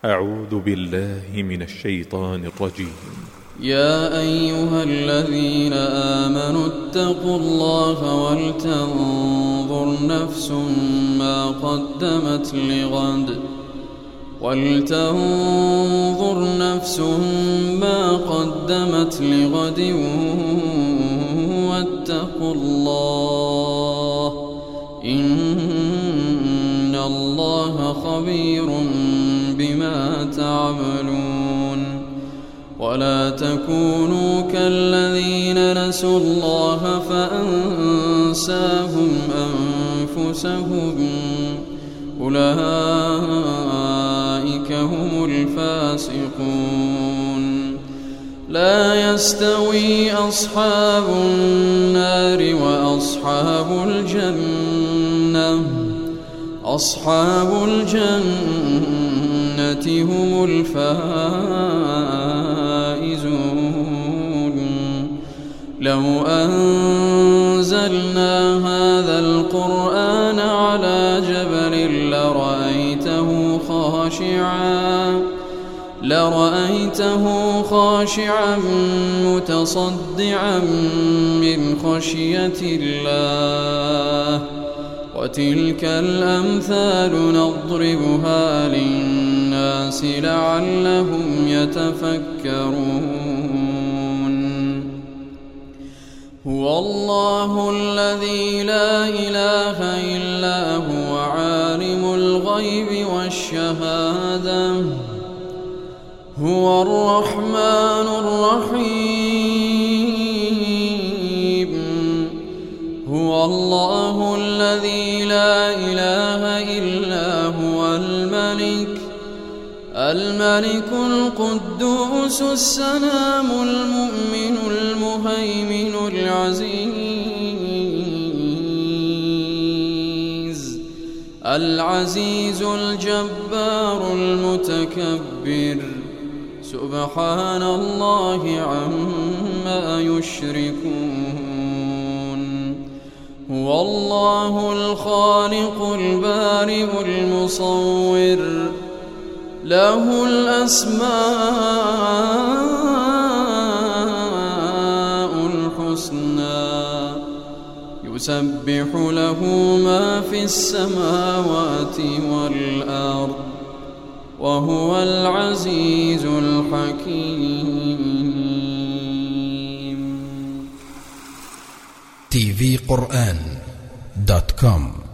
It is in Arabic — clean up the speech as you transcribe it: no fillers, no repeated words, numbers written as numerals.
أعوذ بالله من الشيطان الرجيم. يا أيها الذين آمنوا اتقوا الله ولتنظر نفس ما قدمت لغد واتقوا الله إن الله خبير بما تعملون. ولا تكونوا كالذين نسوا الله فأنساهم أنفسهم أولئك هم الفاسقون. لا يستوي أصحاب النار وأصحاب الجنة أصحاب الجنة هم الفائزون. لو أنزلنا هذا القرآن على جبل لرأيته خاشعا متصدعا من خشية الله. وتلك الأمثال نضربها للناس لعلهم يتفكرون. هو الله الذي لا إله إلا هو عالم الغيب والشهادة هو الرحمن الرحيم. هو الله الذي لا إله إلا هو الملك القدوس السلام المؤمن المهيمن العزيز الجبار المتكبر. سبحان الله عما يشركون. هو الله الخالق البارئ المصور له الأسماء الحسنى يسبح له ما في السماوات والأرض وهو العزيز الحكيم. tvquran.com